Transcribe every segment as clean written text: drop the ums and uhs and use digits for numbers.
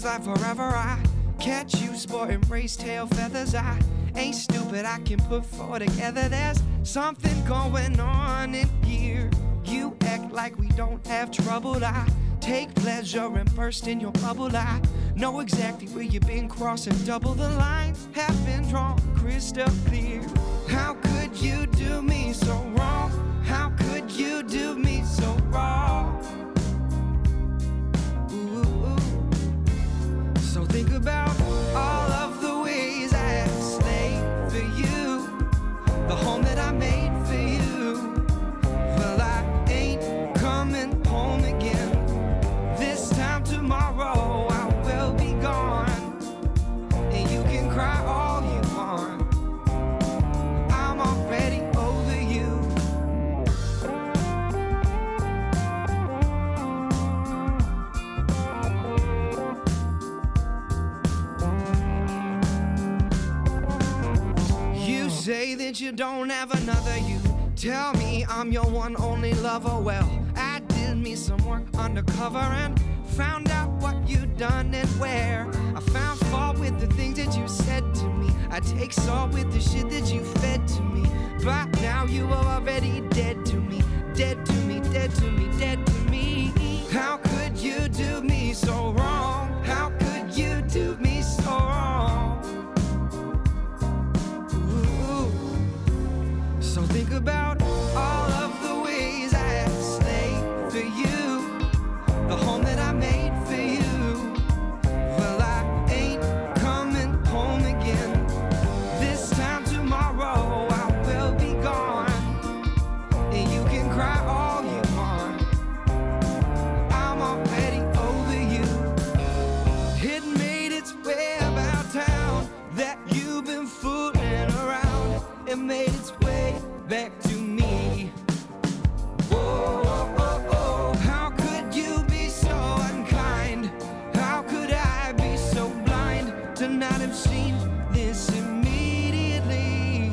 feels like forever. I catch you sporting race tail feathers. I ain't stupid, I can put four together. There's something going on in here. You act like we don't have trouble. I take pleasure and burst in your bubble. I know exactly where you've been crossing double. The lines have been drawn crystal clear. How could you do me so wrong? How could you do me so wrong? Ooh. So think about all of the ways I have slaved for you, the home that I made for you. Well, I ain't coming home again. This time tomorrow I will be gone, and you can cry all you want. I'm already over you. You say that you don't have another. You tell me I'm your one only lover. Well, I did me some work undercover and found out what you done and where. I found fault with the things that you said to me. I take salt with the shit that you fed to me. But now you are already dead to me. Dead to me, dead to me, dead to me. How could you do me so wrong? How could you do me so wrong? Ooh. So think about all of the ways I have slaved for you, the home that I made for you. Well, I ain't coming home again. This time tomorrow I will be gone, and you can cry all you want. I'm already over you. It made its way about town that you've been fooling around. It made its way back to me. Whoa, oh, oh. How could you be so unkind? How could I be so blind to not have seen this immediately?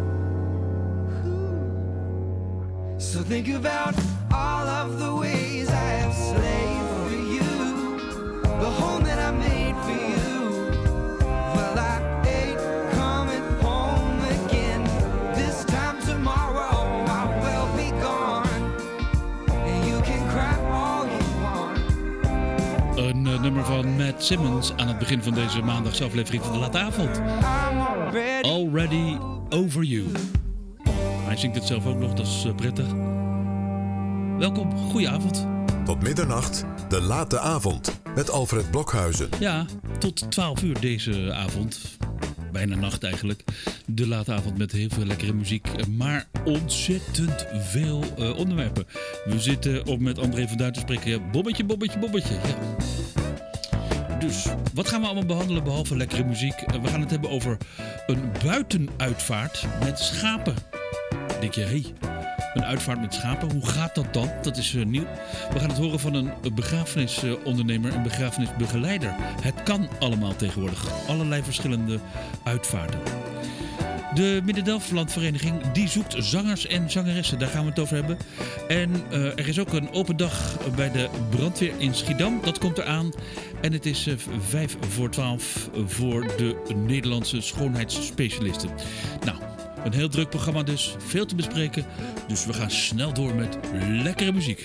So think about all of the ways I have slaved for you, the home that I made for you. Well, I ain't coming home again. This time tomorrow I will be gone, and you can cry all you want. Een nummer van Matt Simmons aan het begin van deze maandagsaflevering van de Late Avond. I'm Already Over You. Hij zingt het zelf ook nog, dat is prettig. Welkom, goedenavond. Tot middernacht, de Late Avond met Alfred Blokhuizen. Ja, tot 12 uur deze avond. Bijna nacht eigenlijk. De Late Avond met heel veel lekkere muziek. Maar ontzettend veel onderwerpen. We zitten om met André van Duin te spreken. Ja, bobbetje. Ja. Dus, wat gaan we allemaal behandelen behalve lekkere muziek? We gaan het hebben over een buitenuitvaart met schapen. Denk je, hé, een uitvaart met schapen, hoe gaat dat dan? Dat is nieuw. We gaan het horen van een begrafenisondernemer, een begrafenisbegeleider. Het kan allemaal tegenwoordig. Allerlei verschillende uitvaarten. De Midden-Delflandvereniging die zoekt zangers en zangeressen. Daar gaan we het over hebben. En er is ook een open dag bij de brandweer in Schiedam. Dat komt eraan. En het is 11:55 voor de Nederlandse schoonheidsspecialisten. Nou, een heel druk programma dus. Veel te bespreken. Dus we gaan snel door met lekkere muziek.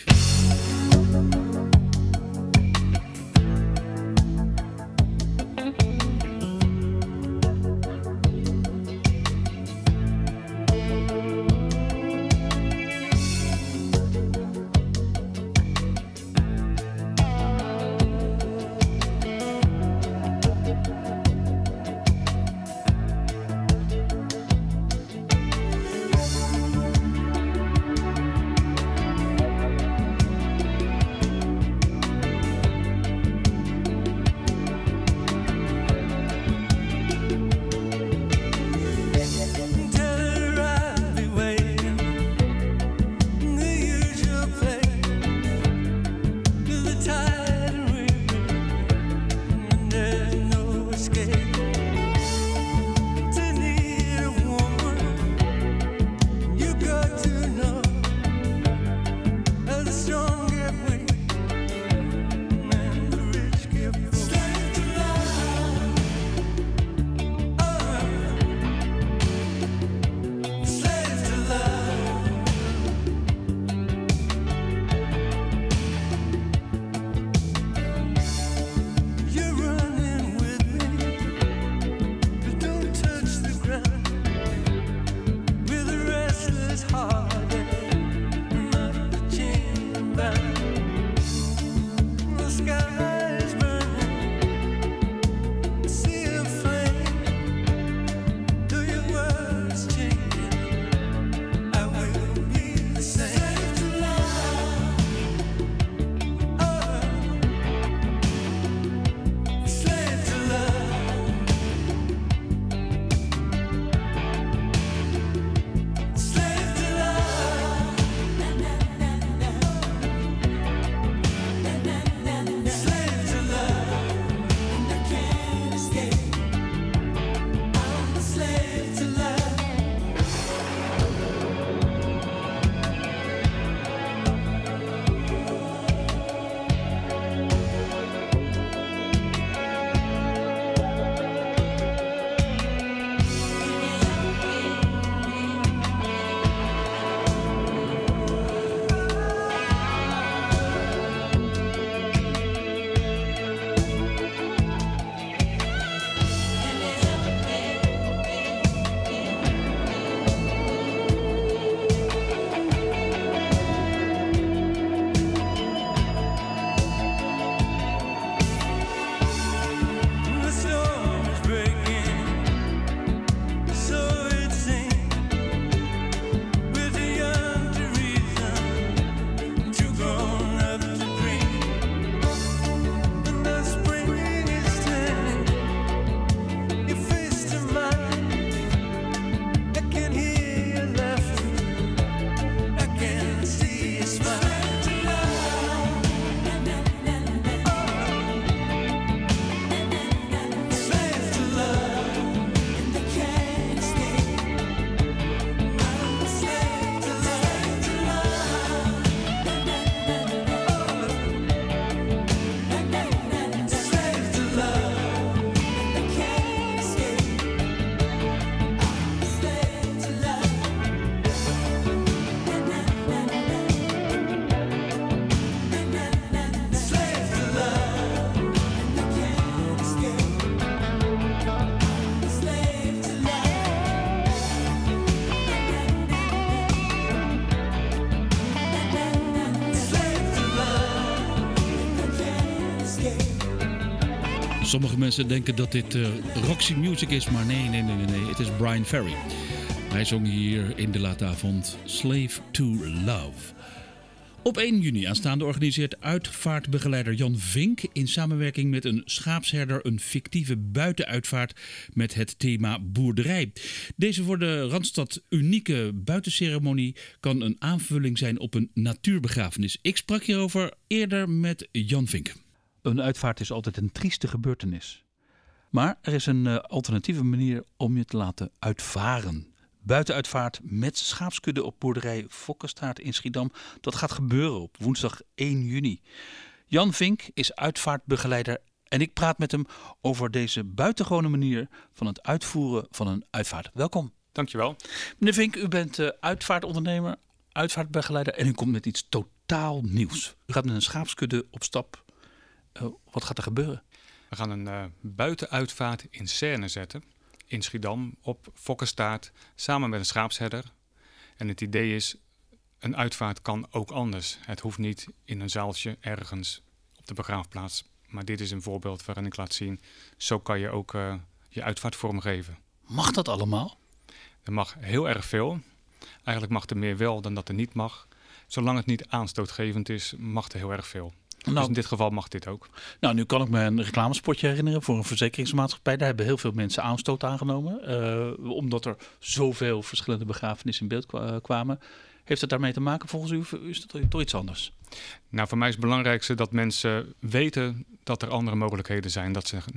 Sommige mensen denken dat dit Roxy Music is, maar nee. Het is Brian Ferry. Hij zong hier in de late avond Slave to Love. Op 1 juni aanstaande organiseert uitvaartbegeleider Jan Vink in samenwerking met een schaapsherder een fictieve buitenuitvaart met het thema boerderij. Deze voor de Randstad unieke buitenceremonie kan een aanvulling zijn op een natuurbegrafenis. Ik sprak hierover eerder met Jan Vink. Een uitvaart is altijd een trieste gebeurtenis. Maar er is een alternatieve manier om je te laten uitvaren. Buitenuitvaart met schaapskudde op boerderij Fokkestaart in Schiedam. Dat gaat gebeuren op woensdag 1 juni. Jan Vink is uitvaartbegeleider en ik praat met hem over deze buitengewone manier van het uitvoeren van een uitvaart. Welkom. Dankjewel. Meneer Vink, u bent uitvaartondernemer, uitvaartbegeleider en u komt met iets totaal nieuws. U gaat met een schaapskudde op stap. Wat gaat er gebeuren? We gaan een buitenuitvaart in scène zetten. In Schiedam op Fokkestaart samen met een schaapsherder. En het idee is, een uitvaart kan ook anders. Het hoeft niet in een zaaltje ergens op de begraafplaats. Maar dit is een voorbeeld waarin ik laat zien, zo kan je ook je uitvaart vormgeven. Mag dat allemaal? Er mag heel erg veel. Eigenlijk mag er meer wel dan dat er niet mag. Zolang het niet aanstootgevend is, mag er heel erg veel. Dus in dit geval mag dit ook. Nou, nu kan ik me een reclamespotje herinneren voor een verzekeringsmaatschappij. Daar hebben heel veel mensen aanstoot aangenomen. Omdat er zoveel verschillende begrafenissen in beeld kwamen. Heeft het daarmee te maken volgens u? Is dat toch iets anders? Nou, voor mij is het belangrijkste dat mensen weten dat er andere mogelijkheden zijn. Dat ze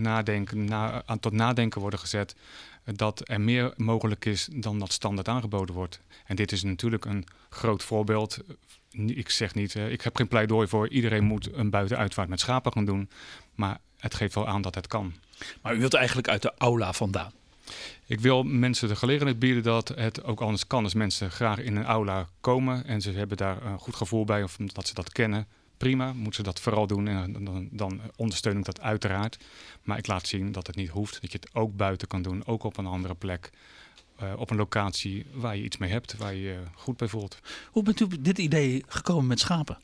tot nadenken worden gezet. Dat er meer mogelijk is dan dat standaard aangeboden wordt. En dit is natuurlijk een groot voorbeeld. Ik zeg niet, ik heb geen pleidooi voor iedereen moet een buitenuitvaart met schapen gaan doen. Maar het geeft wel aan dat het kan. Maar u wilt eigenlijk uit de aula vandaan? Ik wil mensen de gelegenheid bieden dat het ook anders kan. Als mensen graag in een aula komen en ze hebben daar een goed gevoel bij of dat ze dat kennen. Prima, moeten ze dat vooral doen en dan ondersteun ik dat uiteraard. Maar ik laat zien dat het niet hoeft, dat je het ook buiten kan doen, ook op een andere plek. Op een locatie waar je iets mee hebt, waar je je goed bij voelt. Hoe bent u op dit idee gekomen met schapen?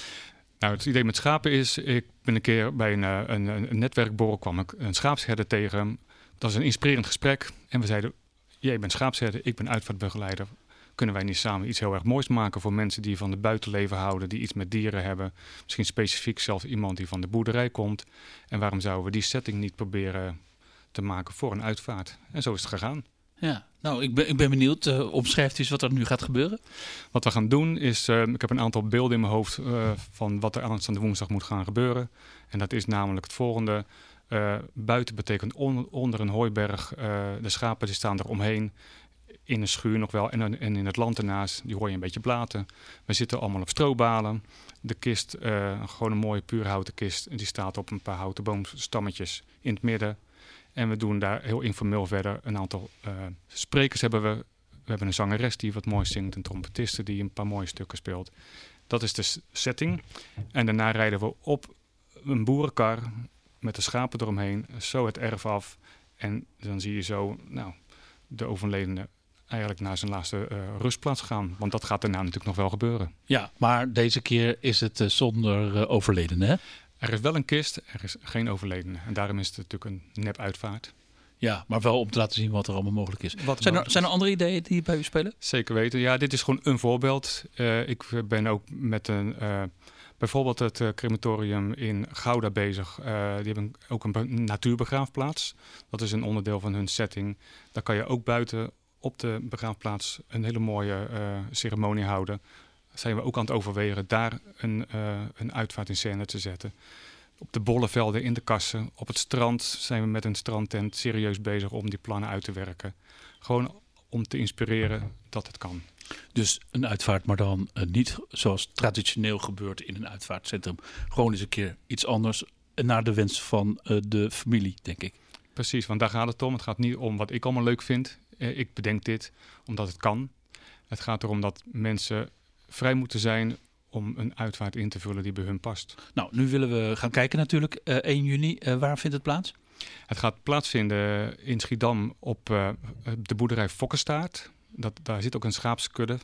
Nou, het idee met schapen is, ik ben een keer bij een netwerkborrel, kwam ik een schaapsherder tegen. Dat was een inspirerend gesprek en we zeiden, jij bent schaapsherder, ik ben uitvaartbegeleider. Kunnen wij niet samen iets heel erg moois maken voor mensen die van het buitenleven houden, die iets met dieren hebben. Misschien specifiek zelfs iemand die van de boerderij komt. En waarom zouden we die setting niet proberen te maken voor een uitvaart? En zo is het gegaan. Ja, nou, ik ben benieuwd. Omschrijft u eens wat er nu gaat gebeuren? Wat we gaan doen is, ik heb een aantal beelden in mijn hoofd van wat er aanstaande woensdag moet gaan gebeuren. En dat is namelijk het volgende. Buiten betekent onder een hooiberg. De schapen die staan er omheen. In een schuur nog wel en in het land ernaast, die hoor je een beetje blaten. We zitten allemaal op strobalen. De kist, gewoon een mooie puur houten kist, die staat op een paar houten boomstammetjes in het midden. En we doen daar heel informeel verder een aantal sprekers hebben we. We hebben een zangeres die wat mooi zingt, een trompetiste die een paar mooie stukken speelt. Dat is de setting. En daarna rijden we op een boerenkar met de schapen eromheen, zo het erf af. En dan zie je zo de overledene eigenlijk naar zijn laatste rustplaats gaan. Want dat gaat daarna natuurlijk nog wel gebeuren. Ja, maar deze keer is het zonder overledene, hè? Er is wel een kist, er is geen overledene. En daarom is het natuurlijk een nep-uitvaart. Ja, maar wel om te laten zien wat er allemaal mogelijk is. Zijn er andere ideeën die bij u spelen? Zeker weten. Ja, dit is gewoon een voorbeeld. Ik ben ook met bijvoorbeeld het crematorium in Gouda bezig. Die hebben ook een natuurbegraafplaats. Dat is een onderdeel van hun setting. Daar kan je ook buiten op de begraafplaats een hele mooie ceremonie houden. Zijn we ook aan het overwegen daar een uitvaart in scène te zetten. Op de bollevelden, in de kassen, op het strand zijn we met een strandtent serieus bezig om die plannen uit te werken. Gewoon om te inspireren dat het kan. Dus een uitvaart, maar dan niet zoals traditioneel gebeurt in een uitvaartcentrum. Gewoon eens een keer iets anders naar de wens van de familie, denk ik. Precies, want daar gaat het om. Het gaat niet om wat ik allemaal leuk vind. Ik bedenk dit omdat het kan. Het gaat erom dat mensen vrij moeten zijn om een uitvaart in te vullen die bij hun past. Nou, nu willen we gaan kijken natuurlijk. 1 juni, waar vindt het plaats? Het gaat plaatsvinden in Schiedam op de boerderij Fokkestaart. Daar zit ook een schaapskudde.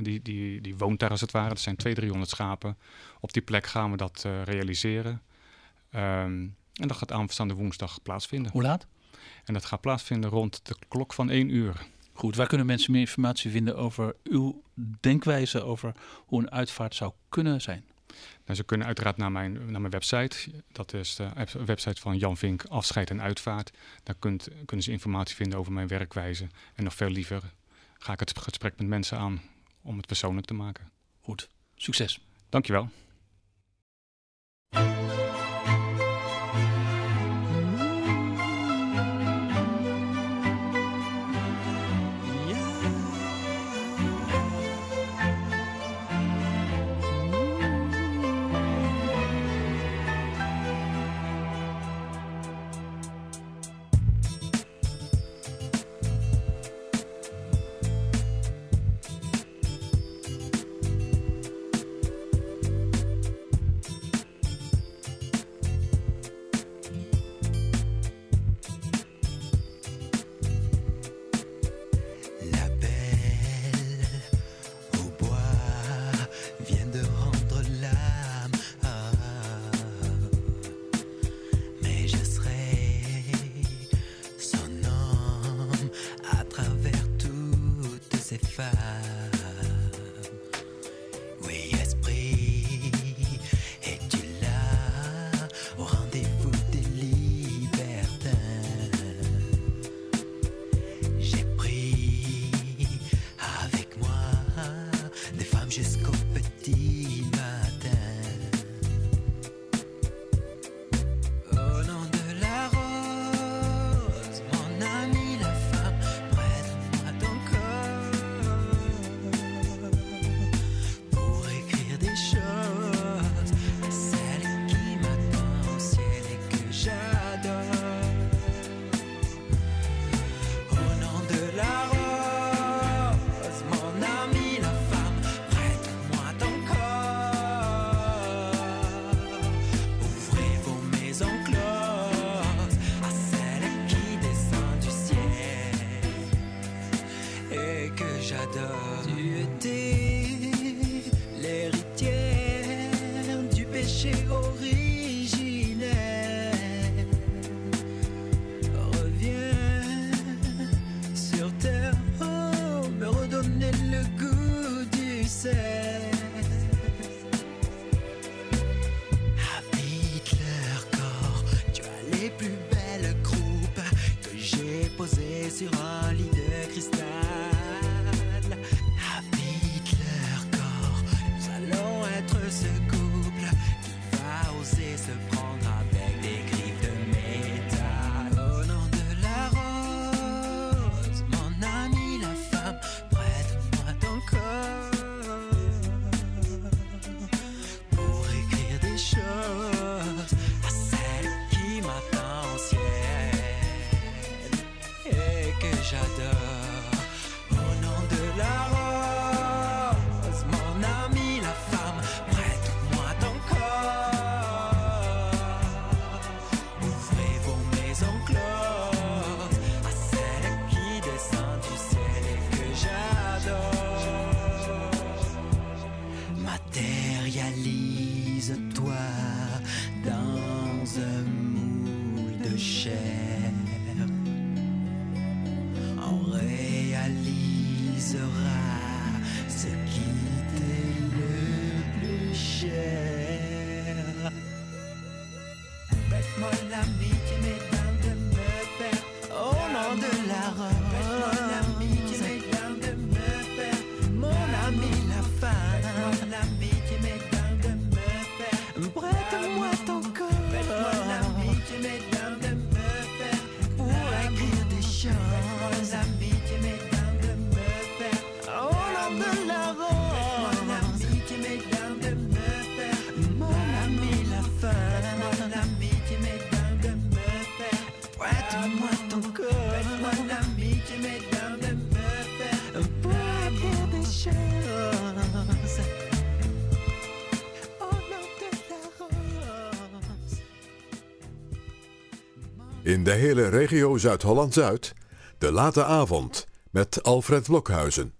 Die woont daar als het ware. Er zijn 200-300 schapen. Op die plek gaan we dat realiseren. En dat gaat aanstaande woensdag plaatsvinden. Hoe laat? En dat gaat plaatsvinden rond de klok van 1 uur. Goed, waar kunnen mensen meer informatie vinden over uw denkwijze over hoe een uitvaart zou kunnen zijn? Nou, ze kunnen uiteraard naar mijn website. Dat is de website van Jan Vink, Afscheid en Uitvaart. Daar kunnen ze informatie vinden over mijn werkwijze. En nog veel liever ga ik het gesprek met mensen aan om het persoonlijk te maken. Goed, succes. Dankjewel. In de hele regio Zuid-Holland-Zuid, de late avond met Alfred Blokhuizen.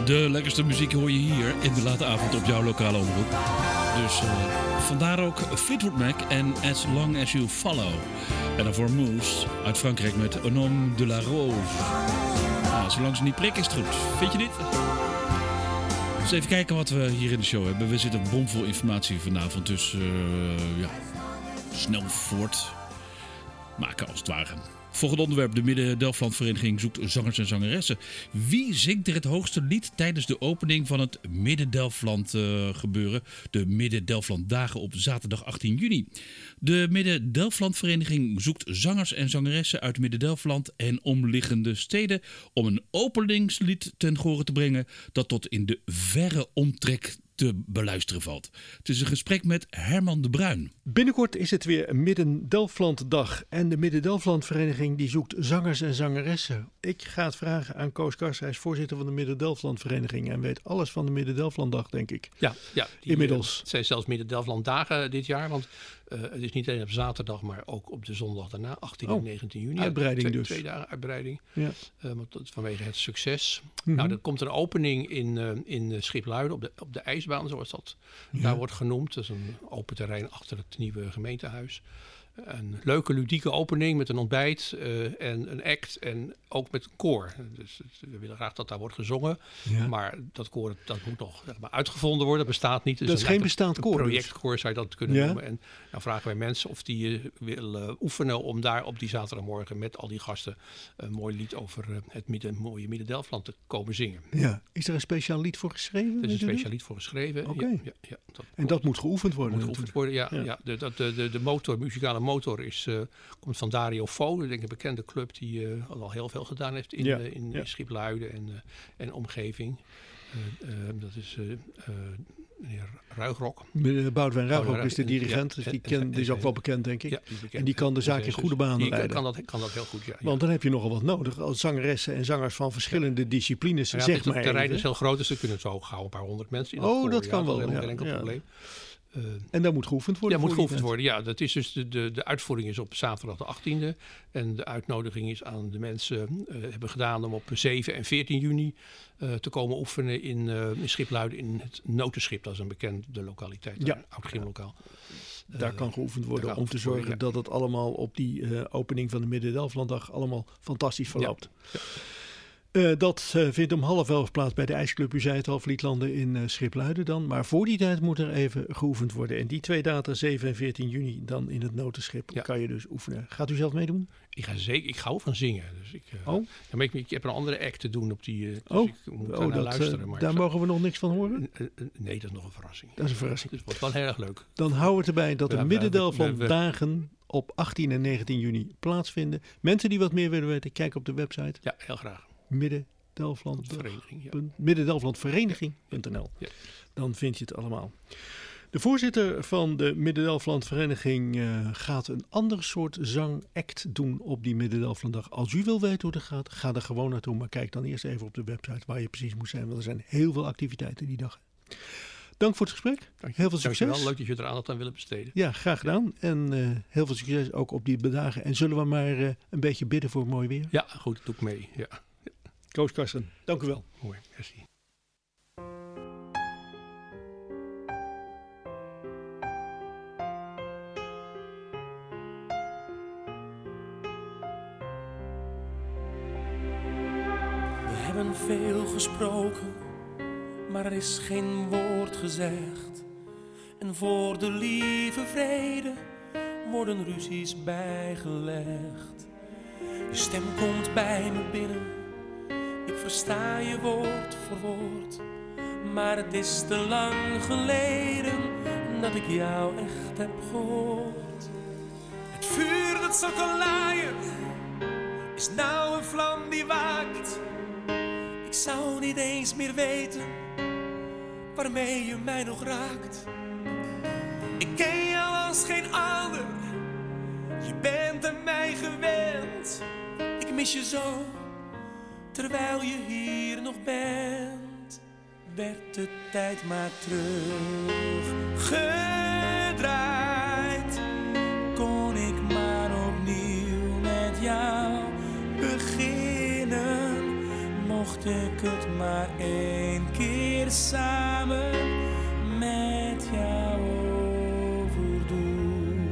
De lekkerste muziek hoor je hier in de late avond op jouw lokale omroep. Dus vandaar ook Fleetwood Mac en As Long As You Follow. En daarvoor Moose uit Frankrijk met Un Homme de la Rose. Nou, zolang ze niet prikken is het goed. Vind je niet? Dus even kijken wat we hier in de show hebben. We zitten bomvol informatie vanavond, dus snel voort maken als het ware. Volgend onderwerp, de Midden-Delfland-vereniging zoekt zangers en zangeressen. Wie zingt er het hoogste lied tijdens de opening van het Midden-Delfland gebeuren? De Midden-Delfland dagen op zaterdag 18 juni. De Midden-Delfland-vereniging zoekt zangers en zangeressen uit Midden-Delfland en omliggende steden om een openingslied ten gehore te brengen dat tot in de verre omtrek te beluisteren valt. Het is een gesprek met Herman de Bruin. Binnenkort is het weer Midden-Delflanddag en de Midden-Delfland-vereniging die zoekt zangers en zangeressen. Ik ga het vragen aan Koos Kars, hij is voorzitter van de Midden-Delfland-vereniging en weet alles van de Midden-Delflanddag, denk ik. Ja, inmiddels. Het zijn zelfs Midden-Delfland-dagen dit jaar, want het is niet alleen op zaterdag, maar ook op de zondag daarna, 18 en 19 juni. Uitbreiding dus. 2 dagen uitbreiding, vanwege het succes. Mm-hmm. Nou, er komt een opening in Schipluiden op de ijsbaan, zoals dat daar wordt genoemd. Dat is een open terrein achter het nieuwe gemeentehuis. Een leuke, ludieke opening met een ontbijt en een act en ook met een koor. Dus we willen graag dat daar wordt gezongen. Ja. Maar dat koor dat moet nog uitgevonden worden. Dat bestaat niet. Dus dat is geen bestaand koor. Een projectkoor zou je dat kunnen noemen. En dan vragen wij mensen of die willen oefenen om daar op die zaterdagmorgen met al die gasten een mooi lied over het mooie Midden-Delfland te komen zingen. Ja. Is er een speciaal lied voor geschreven? Er is een speciaal lied voor geschreven. Okay. Ja, dat moet geoefend worden. De motor, muzikale motor komt van Dario Fo, denk ik een bekende club die al heel veel gedaan heeft in Schipluiden en omgeving. Dat is meneer Ruigrok. Boudewijn Ruigrok is de dirigent, dus die is ook wel bekend, denk ik. Ja, en die kan de zaak in goede banen leiden. Kan dat heel goed, ja. Want dan heb je nogal wat nodig als zangeressen en zangers van verschillende disciplines. Ja, zeg maar het terrein is heel groot, dus er kunnen zo gauw een paar honderd mensen in. Dat kan wel. Dat is geen enkel probleem. En dat moet geoefend worden? Ja, moet geoefend worden. Ja, dat is dus de uitvoering is op zaterdag de 18e. En de uitnodiging is aan de mensen hebben gedaan om op 7 en 14 juni te komen oefenen in Schipluiden in het Notenschip. Dat is een bekende lokaliteit, een oud gymlokaal. Daar kan geoefend worden om te zorgen dat het allemaal op die opening van de Midden-Delflanddag allemaal fantastisch verloopt. Ja. Dat vindt om 10:30 plaats bij de IJsclub. U zei het al, Vlietlanden in Schipluiden dan. Maar voor die tijd moet er even geoefend worden. En die 2 data, 7 en 14 juni, dan in het Notenschip kan je dus oefenen. Gaat u zelf meedoen? Ik hou van zingen. Dus ik heb een andere act te doen op die. Dus ik moet naar luisteren. Maar daar mogen we nog niks van horen? Nee, dat is nog een verrassing. Dat is een verrassing. Dus het wordt wel heel erg leuk. Dan houden we het erbij dat de Midden-Delfland dagen op 18 en 19 juni plaatsvinden. Mensen die wat meer willen weten, kijk op de website. Ja, heel graag. Midden-Delflandvereniging.nl. Ja. Dan vind je het allemaal. De voorzitter van de Midden-Delflandvereniging gaat een ander soort zangact doen op die Midden-Delflanddag. Als u wil weten hoe dat gaat, ga er gewoon naartoe. Maar kijk dan eerst even op de website waar je precies moet zijn. Want er zijn heel veel activiteiten die dag. Dank voor het gesprek. Heel veel succes. Dankjewel. Leuk dat je er aandacht aan willen besteden. Ja, graag gedaan. En heel veel succes ook op die dagen. En zullen we maar een beetje bidden voor mooi weer? Ja, goed. Doe ik mee. Ja. Koos Karsten, dank u wel. Mooi, merci. We hebben veel gesproken, maar er is geen woord gezegd. En voor de lieve vrede worden ruzies bijgelegd. Je stem komt bij me binnen. Ik versta je woord voor woord, maar het is te lang geleden dat ik jou echt heb gehoord. Het vuur dat zo kan laaien, is nou een vlam die waakt. Ik zou niet eens meer weten waarmee je mij nog raakt. Ik ken jou als geen ander, je bent aan mij gewend. Ik mis je zo. Terwijl je hier nog bent, werd de tijd maar teruggedraaid. Kon ik maar opnieuw met jou beginnen, mocht ik het maar één keer samen met jou overdoen.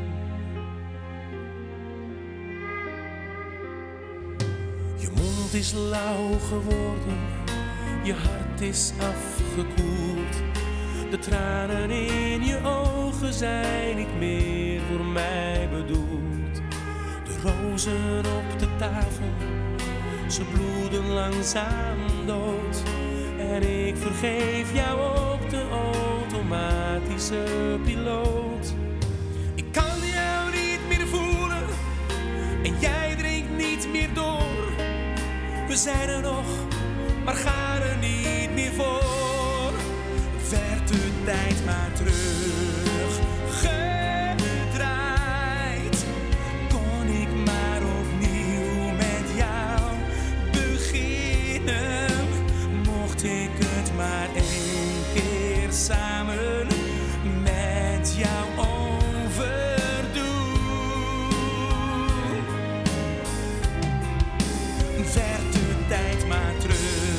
Je mond is lauw geworden, je hart is afgekoeld. De tranen in je ogen zijn niet meer voor mij bedoeld. De rozen op de tafel, ze bloeden langzaam dood. En ik vergeef jou op de automatische piloot. Ik kan jou niet meer voelen en jij drinkt niet meer door. We zijn er nog, maar gaan er niet meer voor. Werd de tijd maar terug gedraaid, kon ik maar opnieuw met jou beginnen. Mocht ik het maar één keer samen met jou overdoen. Werd de tijd maar terug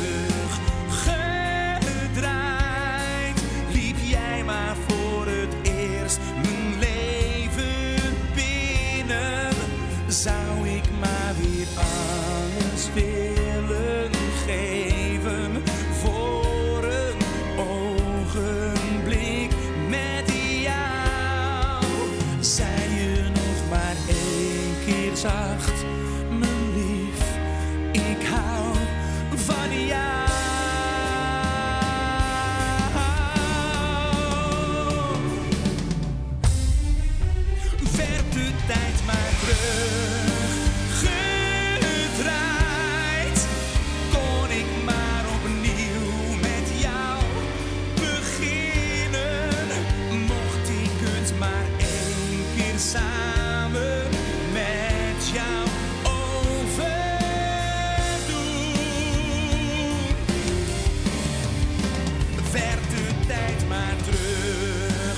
gedraaid, liep jij maar voor het eerst mijn leven binnen. Zou ik maar weer alles willen geven voor een ogenblik met jou. Zei je nog maar één keer zacht, mijn lief, ik hou van jou. Werd de tijd maar terug gedraaid, kon ik maar opnieuw met jou beginnen. Mocht ik het maar één keer samen met jou overdoen. Werd de tijd maar terug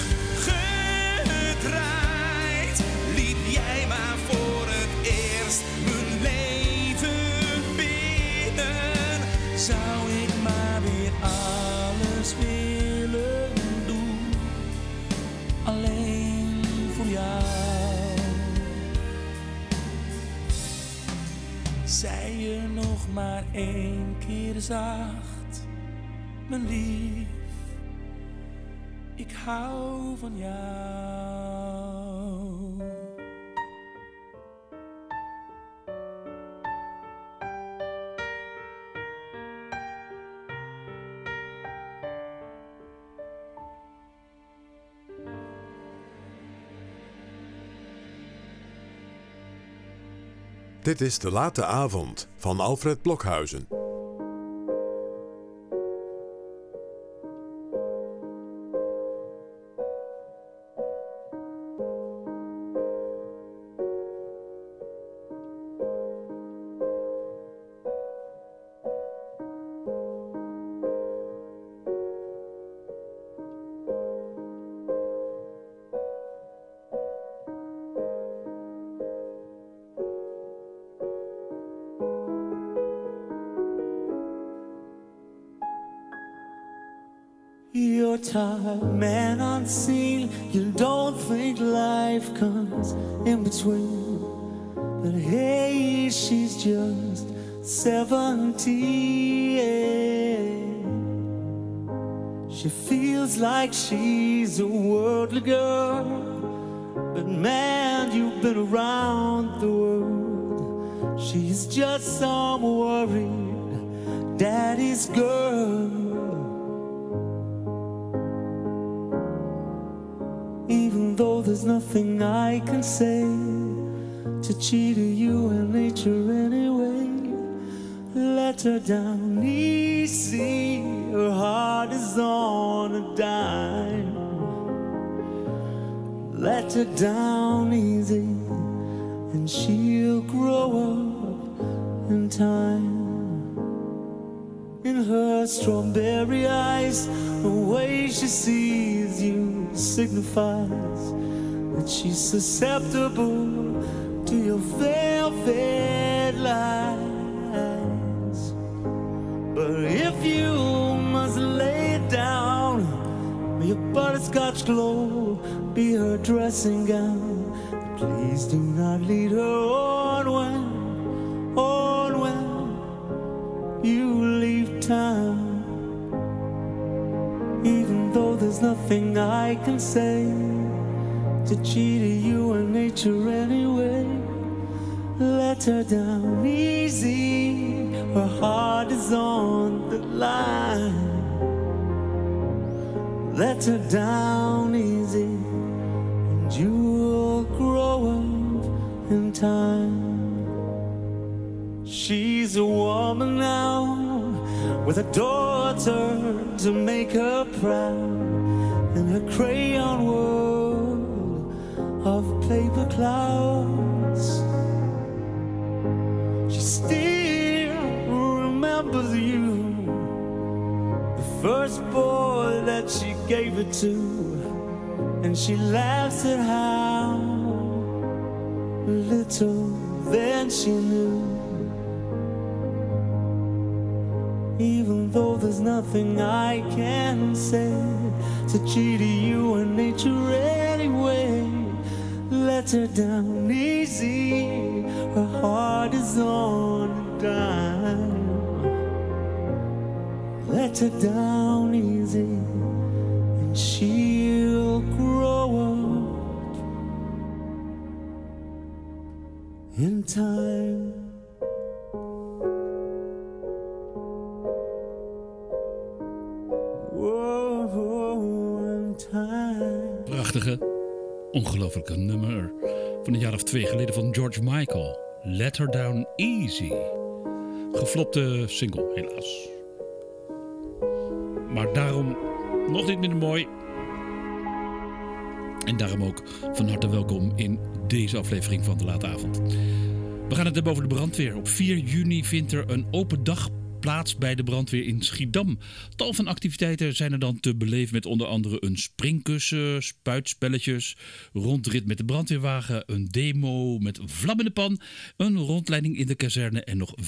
gedraaid, liep jij maar voor het eerst mijn leven binnen. Zou ik maar weer alles willen doen, alleen voor jou. Zei je nog maar één keer zacht, mijn lief, ik hou van jou. Dit is De Late Avond van Alfred Blokhuizen. You're tired, man unseen. You don't think life comes in between. But hey, she's just 17. She feels like she's a worldly girl. But man, you've been around the world. She's just some worried daddy's girl. Even though there's nothing I can say to cheat you and nature anyway, let her down easy, her heart is on a dime. Let her down easy and she'll grow up in time. In her strawberry eyes, the way she sees you signifies that she's susceptible to your velvet lies. But if you dressing gown. Please do not lead her on when you leave town. Even though there's nothing I can say to cheat you and nature anyway, let her down easy, her heart is on the line. Let her down easy, and you'll grow up in time. She's a woman now, with a daughter to make her proud, in her crayon world of paper clouds. She still remembers you, the first boy that she gave it to, and she laughs at how little then she knew. Even though there's nothing I can say to cheat you and nature anyway, let her down easy, her heart is on a dime. Let her down easy, and she'll grow up in time. Prachtige, ongelofelijke nummer van een jaar of 2 geleden van George Michael. Let Her Down Easy. Geflopte single, helaas. Maar daarom nog niet minder mooi. En daarom ook van harte welkom in deze aflevering van De Late Avond. We gaan het hebben over de brandweer. Op 4 juni vindt er een open dag plaats bij de brandweer in Schiedam. Tal van activiteiten zijn er dan te beleven met onder andere een springkussen, spuitspelletjes, rondrit met de brandweerwagen, een demo met vlam in de pan, een rondleiding in de kazerne en nog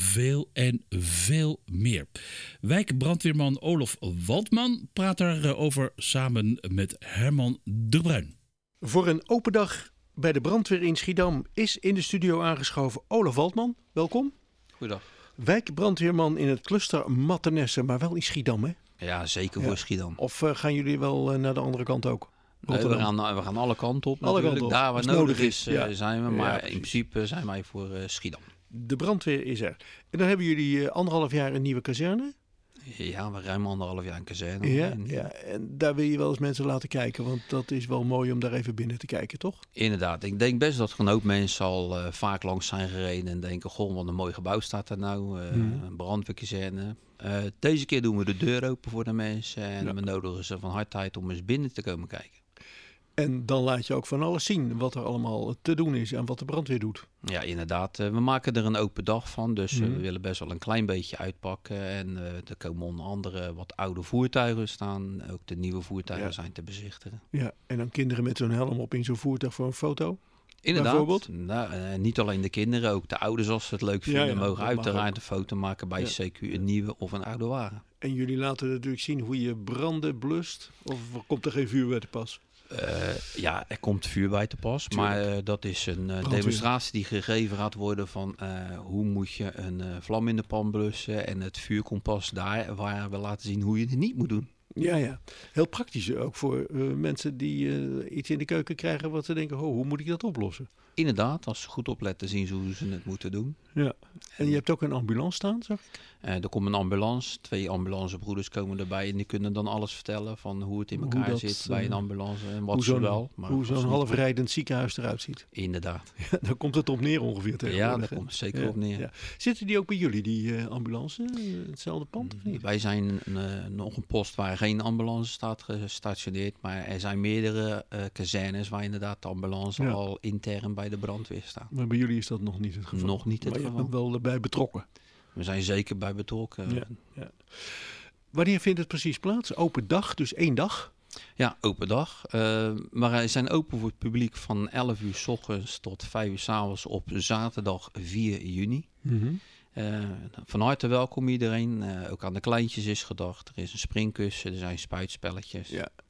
veel meer. Wijkbrandweerman Olof Waldman praat daarover samen met Herman de Bruin. Voor een open dag bij de brandweer in Schiedam is in de studio aangeschoven Olof Waldman. Welkom. Goedendag. Wijkbrandweerman in het cluster Mathenesse, maar wel in Schiedam, hè? Ja, zeker voor Schiedam. Of gaan jullie wel naar de andere kant ook? Nee, we gaan alle kanten op. Alle kanten op. Daar waar nodig is zijn we, maar in principe zijn wij voor Schiedam. De brandweer is er. En dan hebben jullie 1,5 jaar een nieuwe kazerne. Ja, we ruim 1,5 jaar een kazerne. Ja, en daar wil je wel eens mensen laten kijken, want dat is wel mooi om daar even binnen te kijken, toch? Inderdaad, ik denk best dat er een hoop mensen al vaak langs zijn gereden en denken, goh, wat een mooi gebouw staat er nou, een brandweerkazerne. Deze keer doen we de deur open voor de mensen en we nodigen ze van harte uit om eens binnen te komen kijken. En dan laat je ook van alles zien wat er allemaal te doen is en wat de brandweer doet. Ja, inderdaad. We maken er een open dag van. Dus we willen best wel een klein beetje uitpakken. En er komen onder andere wat oude voertuigen staan. Ook de nieuwe voertuigen zijn te bezichtigen. Ja, en dan kinderen met zo'n helm op in zo'n voertuig voor een foto? Inderdaad. Bijvoorbeeld? Nou, niet alleen de kinderen, ook de ouders als ze het leuk vinden. Mogen uiteraard een foto maken bij CQ een nieuwe of een oude wagen. En jullie laten natuurlijk zien hoe je branden blust? Of komt er geen vuur bij te pas? Ja, er komt vuur bij te pas, maar dat is een demonstratie die gegeven gaat worden van hoe moet je een vlam in de pan blussen en het vuur komt pas daar waar we laten zien hoe je het niet moet doen. Ja. Heel praktisch ook voor mensen die iets in de keuken krijgen wat ze denken, hoe moet ik dat oplossen? Inderdaad, als ze goed opletten zien ze hoe ze het moeten doen. Ja. En je hebt ook een ambulance staan, zag ik? Er komt een ambulance, 2 ambulancebroeders komen erbij en die kunnen dan alles vertellen van hoe het in elkaar zit bij een ambulance en wat ze wel. Maar hoe zo'n halfrijdend ziekenhuis eruit ziet. Inderdaad. Ja, daar komt het op neer ongeveer tegenwoordig. Ja, daar komt het zeker op neer. Ja. Zitten die ook bij jullie, die ambulance, in hetzelfde pand of niet? Wij zijn nog een post waar geen ambulance staat gestationeerd, maar er zijn meerdere kazernes waar inderdaad de ambulance al intern bij de brandweer staat. Maar bij jullie is dat nog niet het geval? Nog niet het geval. Maar je bent wel bij betrokken? We zijn zeker bij betrokken. Ja. Wanneer vindt het precies plaats? Open dag, dus 1 dag? Ja, open dag. Maar wij zijn open voor het publiek van 11 uur 's ochtends tot 5 uur 's avonds op zaterdag 4 juni. Mm-hmm. Van harte welkom iedereen. Ook aan de kleintjes is gedacht. Er is een springkussen, er zijn spuitspelletjes. Ja.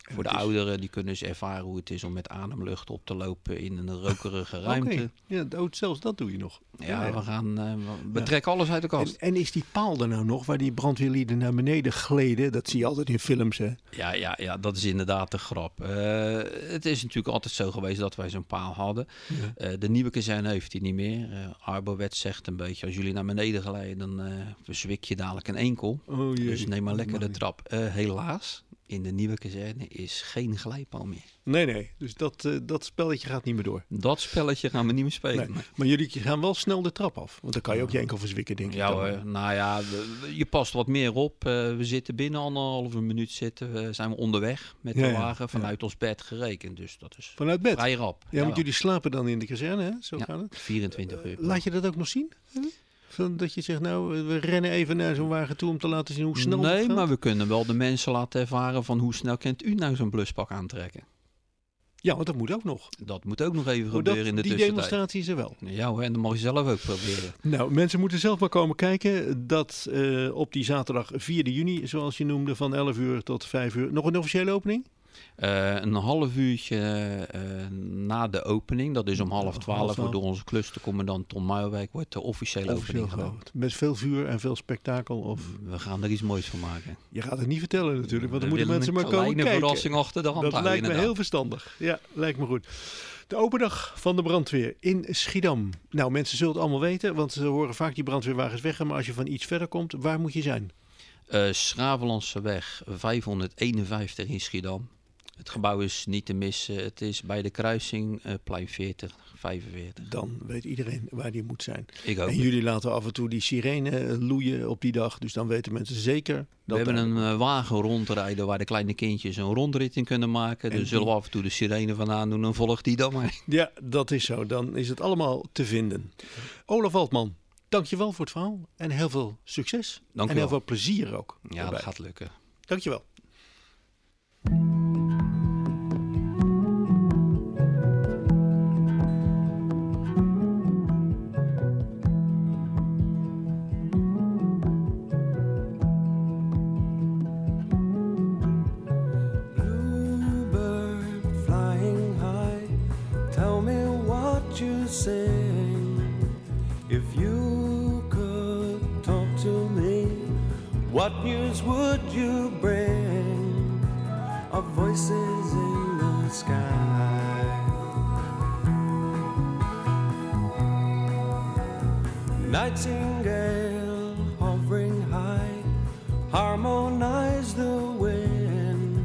Voor de ouderen, die kunnen ze ervaren hoe het is om met ademlucht op te lopen in een rokerige ruimte. Oké. Ja, zelfs dat doe je nog. Ja, we trekken alles uit de kast. En is die paal er nou nog, waar die brandweerlieden naar beneden gleden? Dat zie je altijd in films, hè? Ja, dat is inderdaad de grap. Het is natuurlijk altijd zo geweest dat wij zo'n paal hadden. Ja. De nieuwe kazerne heeft die niet meer. Arbowet zegt een beetje, als jullie naar beneden glijden, dan verzwik je dadelijk een enkel. Oh, dus neem maar lekker de trap. Helaas. In de nieuwe kazerne is geen glijpaal meer. Nee. Dus dat spelletje gaat niet meer door. Dat spelletje gaan we niet meer spelen. Nee. Maar jullie gaan wel snel de trap af. Want dan kan je ook je enkel verzwikken, denk ik. Ja hoor. Nou ja, je past wat meer op. We zitten binnen 1,5 minuut zijn we onderweg met de wagen vanuit ons bed gerekend. Dus dat is vanuit bed? Vrij rap. Ja, want jullie slapen dan in de kazerne, hè? Zo gaat het? 24 uur. Laat je dat ook nog zien? Dat je zegt, nou, we rennen even naar zo'n wagen toe om te laten zien hoe snel het gaat? Nee, maar we kunnen wel de mensen laten ervaren van hoe snel kent u nou zo'n bluspak aantrekken. Ja, want dat moet ook nog. Dat moet ook nog even gebeuren in de tussentijd. Die demonstratie is er wel. Ja hoor, en dat mag je zelf ook proberen. Nou, mensen moeten zelf maar komen kijken. Dat op die zaterdag 4 juni, zoals je noemde, van 11 uur tot 5 uur. Nog een officiële opening? Een half uurtje na de opening, dat is om 11:30, door onze clustercommandant Tom Muilwijk, wordt de officiële opening gedaan. Met veel vuur en veel spektakel? Of? We gaan er iets moois van maken. Je gaat het niet vertellen natuurlijk, want dan moeten mensen maar komen kijken. Een verrassing achter de hand dat houden, lijkt me heel verstandig. Ja, lijkt me goed. De open dag van de brandweer in Schiedam. Nou, mensen zullen het allemaal weten, want ze horen vaak die brandweerwagens weg. Maar als je van iets verder komt, waar moet je zijn? Schravelandseweg 551 in Schiedam. Het gebouw is niet te missen. Het is bij de kruising plein 40, 45. Dan weet iedereen waar die moet zijn. Ik ook. En jullie laten af en toe die sirene loeien op die dag. Dus dan weten mensen zeker dat... We hebben een wagen rondrijden waar de kleine kindjes een rondrit in kunnen maken. Dus zullen we af en toe de sirene vandaan doen, dan volgt die dan maar. Ja, dat is zo. Dan is het allemaal te vinden. Olaf Altman, dankjewel voor het verhaal. En heel veel succes. Dank en heel veel plezier ook. Ja, daarbij. Dat gaat lukken. Dankjewel. What news would you bring of voices in the sky? Nightingale hovering high, harmonize the wind.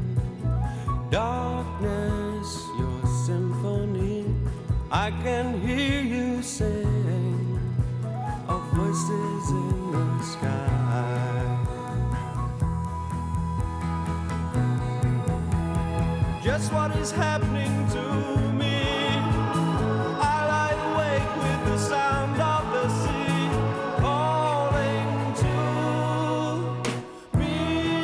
Darkness, your symphony, I can hear you sing of voices in the sky. Just what is happening to me? I lie awake with the sound of the sea calling to me.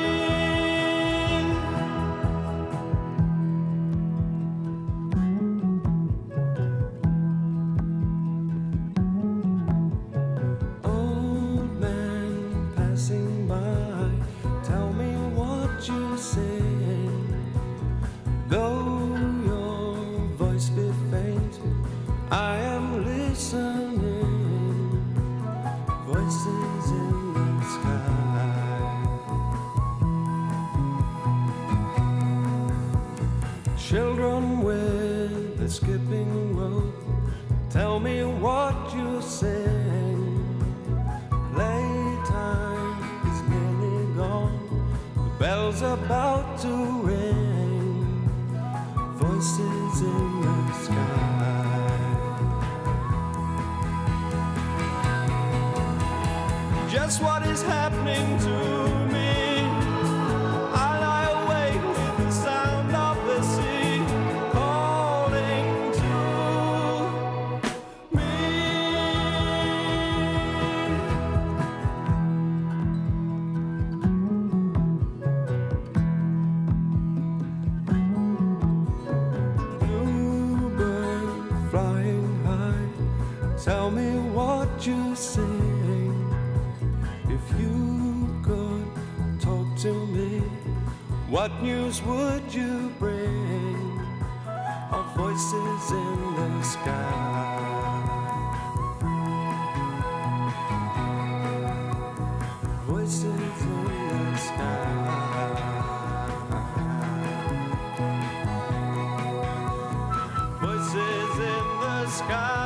Old man passing by, tell me what you say. Though your voice be faint, I am listening. Voices in the sky. Children with the skipping rope, tell me what you sing. Playtime is nearly gone, the bell's about to ring. Voices in the sky. Just what is happening to me? I lie awake with the sound of the sea calling to me. Tell me what you sing. If you could talk to me, What news would you bring of voices in the sky? Voices in the sky. Voices in the sky.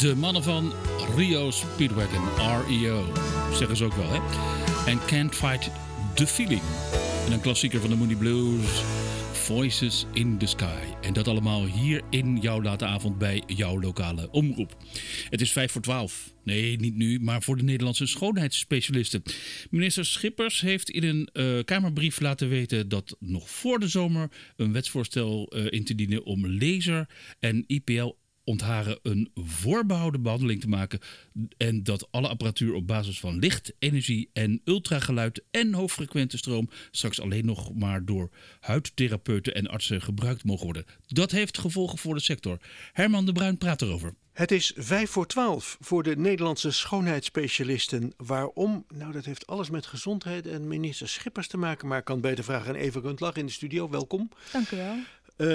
De mannen van Rio Speedwagon, REO, zeggen ze ook wel, hè? En Can't Fight the Feeling. En een klassieker van de Moody Blues, Voices in the Sky. En dat allemaal hier in jouw late avond bij jouw lokale omroep. Het is 11:55. Nee, niet nu, maar voor de Nederlandse schoonheidsspecialisten. Minister Schippers heeft in een Kamerbrief laten weten dat nog voor de zomer een wetsvoorstel in te dienen om laser en IPL-ontharen een voorbehouden behandeling te maken. En dat alle apparatuur op basis van licht, energie en ultrageluid en hoogfrequente stroom straks alleen nog maar door huidtherapeuten en artsen gebruikt mogen worden. Dat heeft gevolgen voor de sector. Herman de Bruin praat erover. Het is 11:55 voor de Nederlandse schoonheidsspecialisten. Waarom? Nou, dat heeft alles met gezondheid en minister Schippers te maken. Maar ik kan beter vragen aan Eva Rundlag in de studio. Welkom. Dank u wel.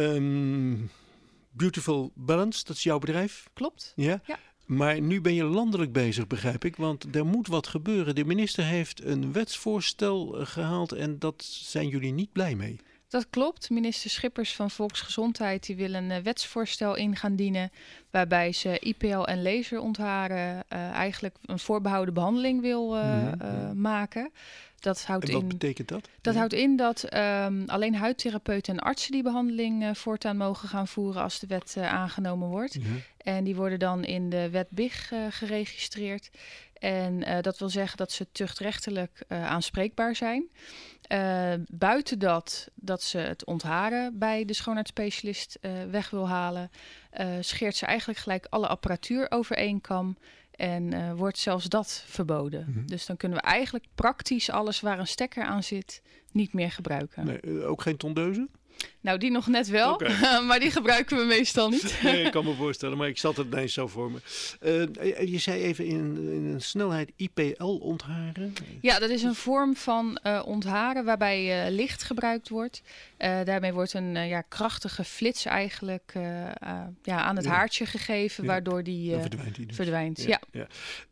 Beautiful Balance, dat is jouw bedrijf? Klopt. Ja? Ja. Maar nu ben je landelijk bezig, begrijp ik. Want er moet wat gebeuren. De minister heeft een wetsvoorstel gehaald en dat zijn jullie niet blij mee. Dat klopt. Minister Schippers van Volksgezondheid die wil een wetsvoorstel in gaan dienen waarbij ze IPL en laserontharen eigenlijk een voorbehouden behandeling wil maken. Dat houdt en wat betekent dat? Dat houdt in dat alleen huidtherapeuten en artsen die behandeling voortaan mogen gaan voeren als de wet aangenomen wordt. Ja. En die worden dan in de wet BIG geregistreerd. En dat wil zeggen dat ze tuchtrechtelijk aanspreekbaar zijn. Buiten dat ze het ontharen bij de schoonheidsspecialist weg wil halen, scheert ze eigenlijk gelijk alle apparatuur over één kam. En wordt zelfs dat verboden. Mm-hmm. Dus dan kunnen we eigenlijk praktisch alles waar een stekker aan zit niet meer gebruiken. Nee, ook geen tondeuze? Nou, die nog net wel, okay. Maar die gebruiken we meestal niet. Nee, ik kan me voorstellen, maar ik zat het ineens zo voor me. Je zei even in een snelheid IPL ontharen. Ja, dat is een vorm van ontharen waarbij licht gebruikt wordt. Daarmee wordt een krachtige flits eigenlijk aan het haartje gegeven, waardoor die verdwijnt. Ja.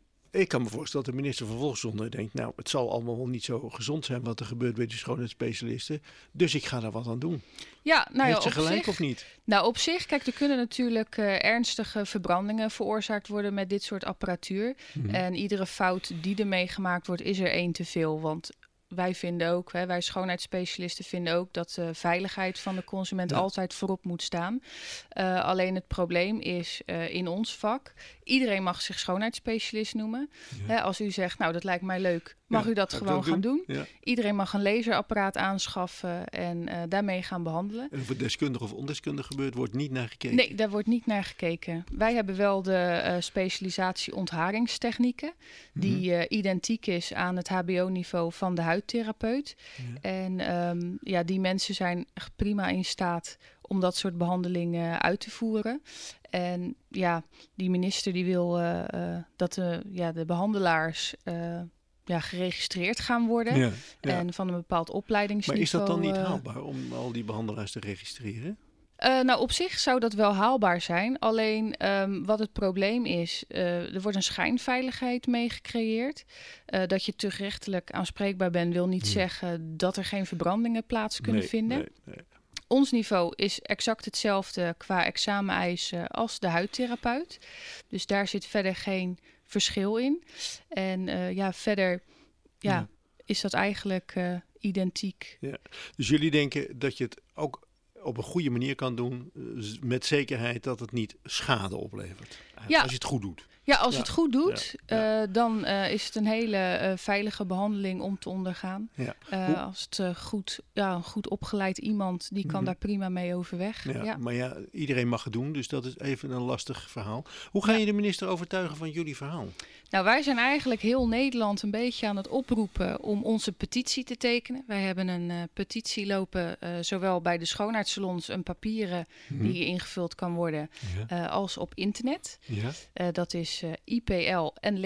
Ik kan me voorstellen dat de minister van Volksgezondheid denkt, nou, het zal allemaal wel niet zo gezond zijn wat er gebeurt bij de schoonheidsspecialisten. Dus ik ga daar wat aan doen. Ja, nou heeft ze gelijk of niet? Nou, op zich, kijk, er kunnen natuurlijk ernstige verbrandingen veroorzaakt worden met dit soort apparatuur. Mm-hmm. En iedere fout die ermee gemaakt wordt, is er één te veel. Want wij vinden ook, wij schoonheidsspecialisten vinden ook dat de veiligheid van de consument altijd voorop moet staan. Alleen het probleem is in ons vak, iedereen mag zich schoonheidsspecialist noemen. Ja. Als u zegt, nou dat lijkt mij leuk, mag u dat gewoon gaan doen. Ja. Iedereen mag een laserapparaat aanschaffen en daarmee gaan behandelen. En of het deskundig of ondeskundig gebeurt, wordt niet naar gekeken? Nee, daar wordt niet naar gekeken. Wij hebben wel de specialisatie ontharingstechnieken, die identiek is aan het HBO-niveau van de huidtherapeut. Ja. En die mensen zijn echt prima in staat om dat soort behandelingen uit te voeren. En die minister die wil dat de behandelaars geregistreerd gaan worden. En van een bepaald opleidingsniveau. Maar is dat dan niet haalbaar om al die behandelaars te registreren? Op zich zou dat wel haalbaar zijn. Alleen wat het probleem is, er wordt een schijnveiligheid mee gecreëerd. Dat je tuchtrechtelijk aanspreekbaar bent, wil niet zeggen dat er geen verbrandingen plaats kunnen vinden. Nee. Ons niveau is exact hetzelfde qua exameneisen als de huidtherapeut. Dus daar zit verder geen verschil in. En verder is dat eigenlijk identiek. Ja. Dus jullie denken dat je het ook op een goede manier kan doen, met zekerheid dat het niet schade oplevert. Als je het goed doet. Ja, als het goed doet, dan is het een hele veilige behandeling om te ondergaan. Ja. Als het een goed opgeleid iemand, die kan daar prima mee overweg. Ja. Maar iedereen mag het doen, dus dat is even een lastig verhaal. Hoe ga je de minister overtuigen van jullie verhaal? Nou, wij zijn eigenlijk heel Nederland een beetje aan het oproepen om onze petitie te tekenen. Wij hebben een petitie lopen, zowel bij de schoonheidssalons, een papieren die ingevuld kan worden, als op internet. Ja. Dat is IPL en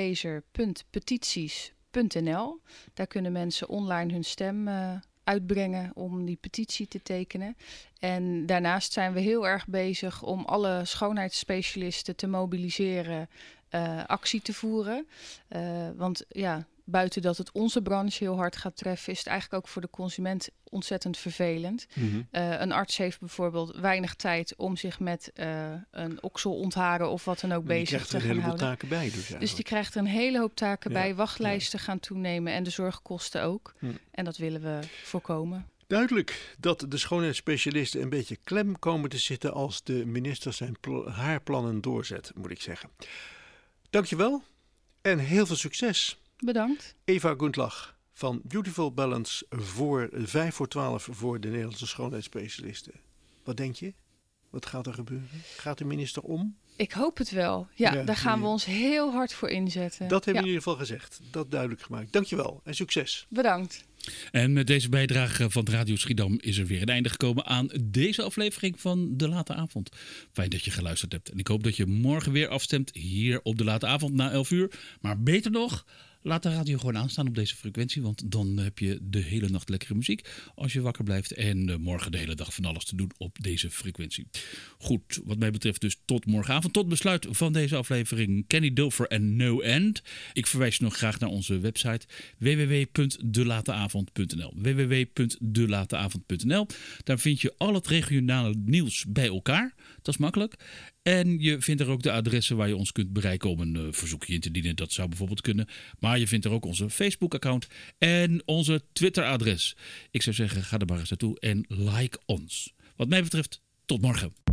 laser.petities.nl. Daar kunnen mensen online hun stem uitbrengen om die petitie te tekenen. En daarnaast zijn we heel erg bezig om alle schoonheidsspecialisten te mobiliseren, actie te voeren. Want buiten dat het onze branche heel hard gaat treffen, is het eigenlijk ook voor de consument ontzettend vervelend. Een arts heeft bijvoorbeeld weinig tijd om zich met een okselontharing of wat dan ook bezig te gaan houden. Die krijgt er een heleboel taken bij dus die krijgt er een hele hoop taken bij. Wachtlijsten gaan toenemen en de zorgkosten ook. En dat willen we voorkomen. Duidelijk dat de schoonheidsspecialisten een beetje klem komen te zitten als de minister haar plannen doorzet, moet ik zeggen. Dankjewel en heel veel succes. Bedankt. Eva Gundlach van Beautiful Balance voor 5:12 voor de Nederlandse schoonheidsspecialisten. Wat denk je? Wat gaat er gebeuren? Gaat de minister om? Ik hoop het wel. Ja, daar gaan we ons heel hard voor inzetten. Dat hebben we in ieder geval gezegd. Dat duidelijk gemaakt. Dankjewel en succes. Bedankt. En met deze bijdrage van Radio Schiedam is er weer een einde gekomen aan deze aflevering van De Late Avond. Fijn dat je geluisterd hebt. En ik hoop dat je morgen weer afstemt hier op De Late Avond na 11 uur. Maar beter nog, laat de radio gewoon aanstaan op deze frequentie. Want dan heb je de hele nacht lekkere muziek als je wakker blijft. En morgen de hele dag van alles te doen op deze frequentie. Goed, wat mij betreft dus tot morgenavond. Tot besluit van deze aflevering Kenny Dulfer en No End. Ik verwijs je nog graag naar onze website www.delateavond.nl www.delateavond.nl. Daar vind je al het regionale nieuws bij elkaar. Dat is makkelijk. En je vindt er ook de adressen waar je ons kunt bereiken om een verzoekje in te dienen. Dat zou bijvoorbeeld kunnen. Maar je vindt er ook onze Facebook-account en onze Twitter-adres. Ik zou zeggen, ga er maar eens naartoe en like ons. Wat mij betreft, tot morgen.